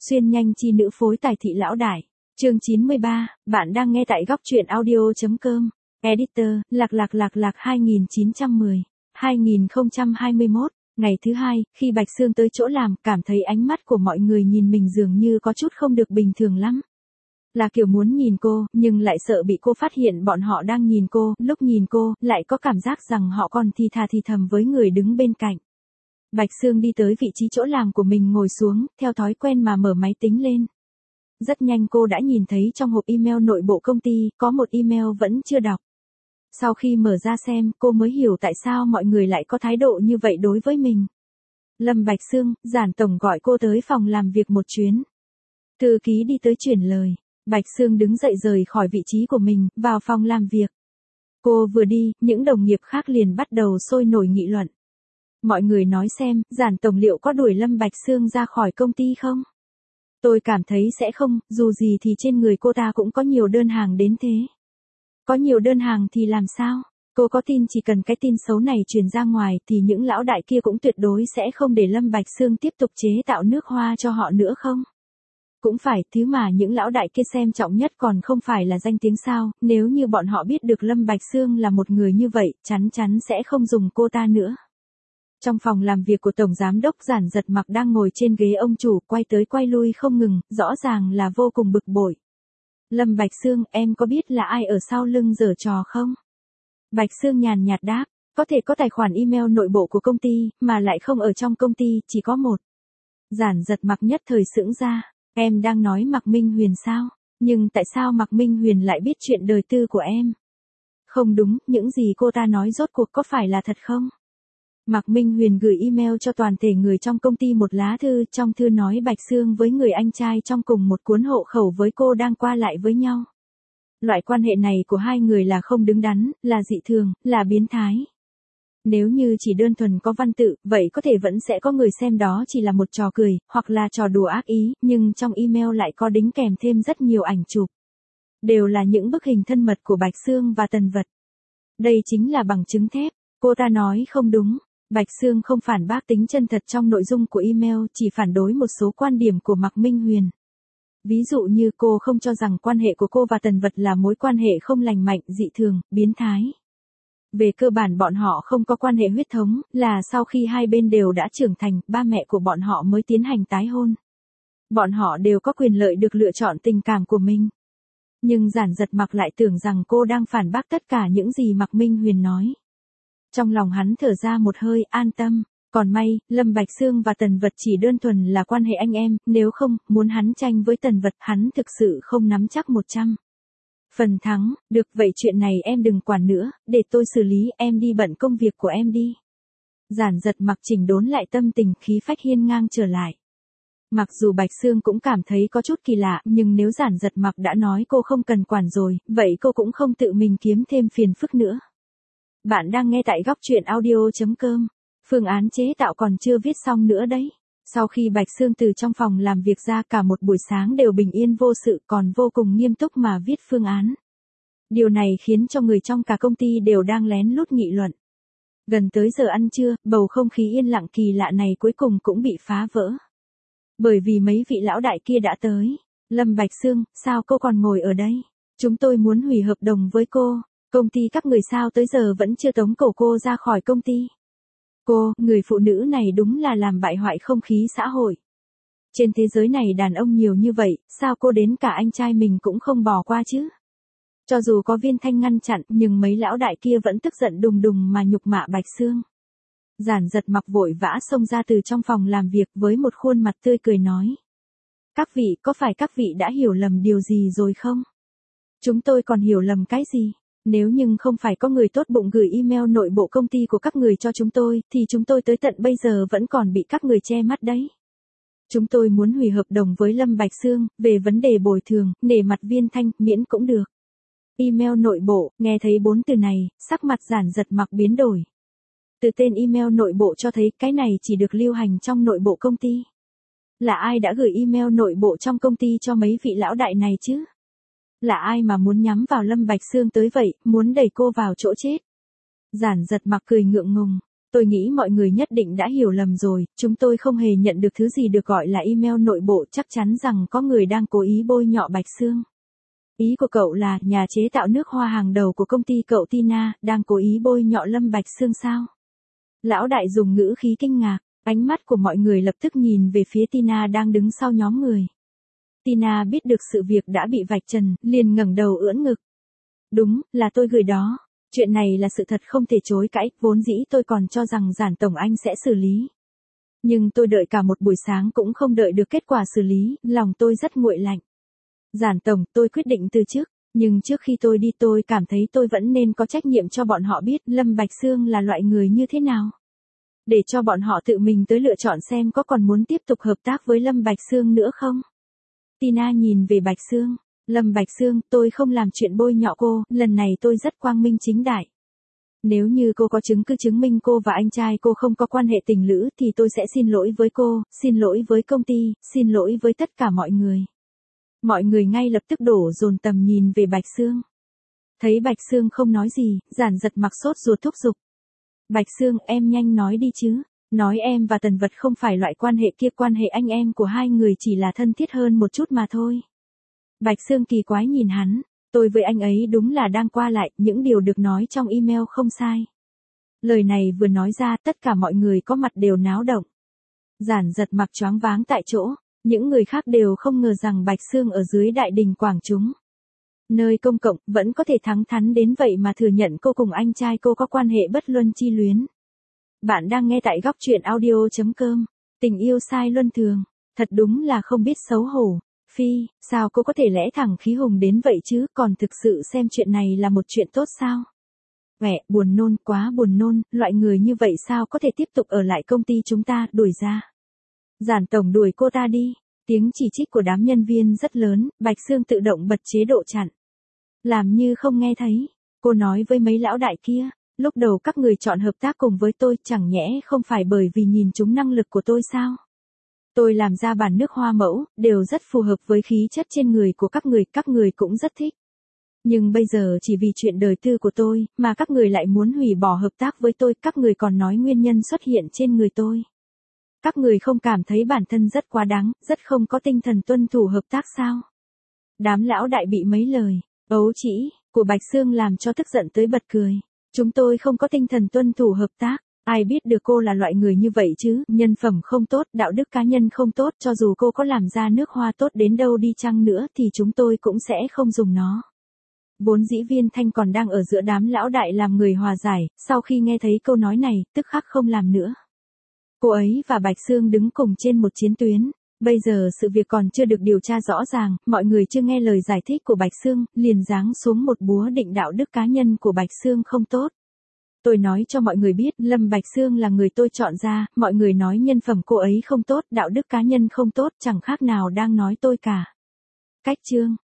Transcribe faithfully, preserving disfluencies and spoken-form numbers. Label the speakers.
Speaker 1: Xuyên nhanh chi nữ phối tài thị lão đại. Chương chín mươi ba, bạn đang nghe tại góc truyện audio.com. Editor, lạc lạc lạc lạc hai nghìn chín trăm mười, hai nghìn không trăm hai mươi mốt. Ngày thứ hai, khi Bạch Sương tới chỗ làm, cảm thấy ánh mắt của mọi người nhìn mình dường như có chút không được bình thường lắm. Là kiểu muốn nhìn cô, nhưng lại sợ bị cô phát hiện bọn họ đang nhìn cô, lúc nhìn cô, lại có cảm giác rằng họ còn thì thà thì thầm với người đứng bên cạnh. Bạch Sương đi tới vị trí chỗ làm của mình ngồi xuống, theo thói quen mà mở máy tính lên. Rất nhanh cô đã nhìn thấy trong hộp email nội bộ công ty, có một email vẫn chưa đọc. Sau khi mở ra xem, cô mới hiểu tại sao mọi người lại có thái độ như vậy đối với mình. Lâm Bạch Sương, Giản tổng gọi cô tới phòng làm việc một chuyến. Thư ký đi tới chuyển lời. Bạch Sương đứng dậy rời khỏi vị trí của mình, vào phòng làm việc. Cô vừa đi, những đồng nghiệp khác liền bắt đầu sôi nổi nghị luận. Mọi người nói xem, Giản tổng liệu có đuổi Lâm Bạch Sương ra khỏi công ty không? Tôi cảm thấy sẽ không, dù gì thì trên người cô ta cũng có nhiều đơn hàng đến thế. Có nhiều đơn hàng thì làm sao? Cô có tin chỉ cần cái tin xấu này truyền ra ngoài thì những lão đại kia cũng tuyệt đối sẽ không để Lâm Bạch Sương tiếp tục chế tạo nước hoa cho họ nữa không? Cũng phải, thứ mà những lão đại kia xem trọng nhất còn không phải là danh tiếng sao, nếu như bọn họ biết được Lâm Bạch Sương là một người như vậy, chắn chắn sẽ không dùng cô ta nữa. Trong phòng làm việc của Tổng Giám đốc Giản Giật Mặc đang ngồi trên ghế ông chủ, quay tới quay lui không ngừng, rõ ràng là vô cùng bực bội. Lâm Bạch Sương, em có biết là ai ở sau lưng giở trò không? Bạch Sương nhàn nhạt đáp, có thể có tài khoản email nội bộ của công ty, mà lại không ở trong công ty, chỉ có một. Giản Giật Mặc nhất thời sững ra, em đang nói Mạc Minh Huyền sao? Nhưng tại sao Mạc Minh Huyền lại biết chuyện đời tư của em? Không đúng, những gì cô ta nói rốt cuộc có phải là thật không? Mạc Minh Huyền gửi email cho toàn thể người trong công ty một lá thư, trong thư nói Bạch Sương với người anh trai trong cùng một cuốn hộ khẩu với cô đang qua lại với nhau. Loại quan hệ này của hai người là không đứng đắn, là dị thường, là biến thái. Nếu như chỉ đơn thuần có văn tự, vậy có thể vẫn sẽ có người xem đó chỉ là một trò cười, hoặc là trò đùa ác ý, nhưng trong email lại có đính kèm thêm rất nhiều ảnh chụp. Đều là những bức hình thân mật của Bạch Sương và Tần Vật. Đây chính là bằng chứng thép, cô ta nói không đúng. Bạch Sương không phản bác tính chân thật trong nội dung của email, chỉ phản đối một số quan điểm của Mạc Minh Huyền. Ví dụ như cô không cho rằng quan hệ của cô và Tần Vật là mối quan hệ không lành mạnh, dị thường, biến thái. Về cơ bản bọn họ không có quan hệ huyết thống, là sau khi hai bên đều đã trưởng thành, ba mẹ của bọn họ mới tiến hành tái hôn. Bọn họ đều có quyền lợi được lựa chọn tình cảm của mình. Nhưng Giản Giật Mặc lại tưởng rằng cô đang phản bác tất cả những gì Mạc Minh Huyền nói. Trong lòng hắn thở ra một hơi, an tâm. Còn may, Lâm Bạch Sương và Tần Vật chỉ đơn thuần là quan hệ anh em, nếu không, muốn hắn tranh với Tần Vật, hắn thực sự không nắm chắc một trăm phần thắng. Được, vậy chuyện này em đừng quản nữa, để tôi xử lý, em đi bận công việc của em đi. Giản Giật Mặc chỉnh đốn lại tâm tình, khí phách hiên ngang trở lại. Mặc dù Bạch Sương cũng cảm thấy có chút kỳ lạ, nhưng nếu Giản Giật Mặc đã nói cô không cần quản rồi, vậy cô cũng không tự mình kiếm thêm phiền phức nữa. Bạn đang nghe tại góc truyện audio.com. Phương án chế tạo còn chưa viết xong nữa đấy. Sau khi Bạch Sương từ trong phòng làm việc ra, cả một buổi sáng đều bình yên vô sự, còn vô cùng nghiêm túc mà viết phương án. Điều này khiến cho người trong cả công ty đều đang lén lút nghị luận. Gần tới giờ ăn trưa, bầu không khí yên lặng kỳ lạ này cuối cùng cũng bị phá vỡ. Bởi vì mấy vị lão đại kia đã tới. Lâm Bạch Sương, sao cô còn ngồi ở đây? Chúng tôi muốn hủy hợp đồng với cô. Công ty các người sao tới giờ vẫn chưa tống cổ cô ra khỏi công ty? Cô, người phụ nữ này đúng là làm bại hoại không khí xã hội. Trên thế giới này đàn ông nhiều như vậy, sao cô đến cả anh trai mình cũng không bỏ qua chứ? Cho dù có Viên Thanh ngăn chặn, nhưng mấy lão đại kia vẫn tức giận đùng đùng mà nhục mạ Bạch Sương. Giản Giật Mặc vội vã xông ra từ trong phòng làm việc với một khuôn mặt tươi cười nói. Các vị, có phải các vị đã hiểu lầm điều gì rồi không? Chúng tôi còn hiểu lầm cái gì? Nếu nhưng không phải có người tốt bụng gửi email nội bộ công ty của các người cho chúng tôi, thì chúng tôi tới tận bây giờ vẫn còn bị các người che mắt đấy. Chúng tôi muốn hủy hợp đồng với Lâm Bạch Sương, về vấn đề bồi thường, nể mặt Viên Thanh, miễn cũng được. Email nội bộ, nghe thấy bốn từ này, sắc mặt Giản Giật Mặc biến đổi. Từ tên email nội bộ cho thấy cái này chỉ được lưu hành trong nội bộ công ty. Là ai đã gửi email nội bộ trong công ty cho mấy vị lão đại này chứ? Là ai mà muốn nhắm vào Lâm Bạch Sương tới vậy, muốn đẩy cô vào chỗ chết? Giản Giật Mặc cười ngượng ngùng. Tôi nghĩ mọi người nhất định đã hiểu lầm rồi, chúng tôi không hề nhận được thứ gì được gọi là email nội bộ, chắc chắn rằng có người đang cố ý bôi nhọ Bạch Sương. Ý của cậu là, nhà chế tạo nước hoa hàng đầu của công ty cậu Tina, đang cố ý bôi nhọ Lâm Bạch Sương sao? Lão đại dùng ngữ khí kinh ngạc, ánh mắt của mọi người lập tức nhìn về phía Tina đang đứng sau nhóm người. Tina biết được sự việc đã bị vạch trần, liền ngẩng đầu ưỡn ngực. Đúng, là tôi gửi đó. Chuyện này là sự thật không thể chối cãi, vốn dĩ tôi còn cho rằng Giản tổng anh sẽ xử lý. Nhưng tôi đợi cả một buổi sáng cũng không đợi được kết quả xử lý, lòng tôi rất nguội lạnh. Giản tổng, tôi quyết định từ chức, nhưng trước khi tôi đi tôi cảm thấy tôi vẫn nên có trách nhiệm cho bọn họ biết Lâm Bạch Sương là loại người như thế nào. Để cho bọn họ tự mình tới lựa chọn xem có còn muốn tiếp tục hợp tác với Lâm Bạch Sương nữa không. Tina nhìn về Bạch Sương. Lâm Bạch Sương, tôi không làm chuyện bôi nhọ cô, lần này tôi rất quang minh chính đại. Nếu như cô có chứng cứ chứng minh cô và anh trai cô không có quan hệ tình lữ thì tôi sẽ xin lỗi với cô, xin lỗi với công ty, xin lỗi với tất cả mọi người. Mọi người ngay lập tức đổ dồn tầm nhìn về Bạch Sương. Thấy Bạch Sương không nói gì, Giản Giật mặc sốt ruột thúc giục. Bạch Sương, em nhanh nói đi chứ. Nói em và Tần Vật không phải loại quan hệ kia, quan hệ anh em của hai người chỉ là thân thiết hơn một chút mà thôi. Bạch Sương kỳ quái nhìn hắn, tôi với anh ấy đúng là đang qua lại, những điều được nói trong email không sai. Lời này vừa nói ra tất cả mọi người có mặt đều náo động. Giản Giật mặc choáng váng tại chỗ, những người khác đều không ngờ rằng Bạch Sương ở dưới đại đình quảng chúng. Nơi công cộng vẫn có thể thẳng thắn đến vậy mà thừa nhận cô cùng anh trai cô có quan hệ bất luân chi luyến. Bạn đang nghe tại góc truyện audio chấm com, tình yêu sai luân thường, thật đúng là không biết xấu hổ. Phi, sao cô có thể lẽ thẳng khí hùng đến vậy chứ, còn thực sự xem chuyện này là một chuyện tốt sao? Vẻ, buồn nôn, quá buồn nôn, loại người như vậy sao có thể tiếp tục ở lại công ty chúng ta, đuổi ra. Giản tổng đuổi cô ta đi. Tiếng chỉ trích của đám nhân viên rất lớn, Bạch Sương tự động bật chế độ chặn. Làm như không nghe thấy, cô nói với mấy lão đại kia, lúc đầu các người chọn hợp tác cùng với tôi chẳng nhẽ không phải bởi vì nhìn trúng năng lực của tôi sao? Tôi làm ra bản nước hoa mẫu, đều rất phù hợp với khí chất trên người của các người, các người cũng rất thích. Nhưng bây giờ chỉ vì chuyện đời tư của tôi, mà các người lại muốn hủy bỏ hợp tác với tôi, các người còn nói nguyên nhân xuất hiện trên người tôi. Các người không cảm thấy bản thân rất quá đáng, rất không có tinh thần tuân thủ hợp tác sao? Đám lão đại bị mấy lời, ấu trĩ, của Bạch Sương làm cho tức giận tới bật cười. Chúng tôi không có tinh thần tuân thủ hợp tác. Ai biết được cô là loại người như vậy chứ, nhân phẩm không tốt, đạo đức cá nhân không tốt, cho dù cô có làm ra nước hoa tốt đến đâu đi chăng nữa thì chúng tôi cũng sẽ không dùng nó. Vốn dĩ Viên Thanh còn đang ở giữa đám lão đại làm người hòa giải, sau khi nghe thấy câu nói này, tức khắc không làm nữa. Cô ấy và Bạch Sương đứng cùng trên một chiến tuyến, bây giờ sự việc còn chưa được điều tra rõ ràng, mọi người chưa nghe lời giải thích của Bạch Sương, liền giáng xuống một búa định đạo đức cá nhân của Bạch Sương không tốt. Tôi nói cho mọi người biết, Lâm Bạch Sương là người tôi chọn ra, mọi người nói nhân phẩm cô ấy không tốt, đạo đức cá nhân không tốt, chẳng khác nào đang nói tôi cả. Cách chương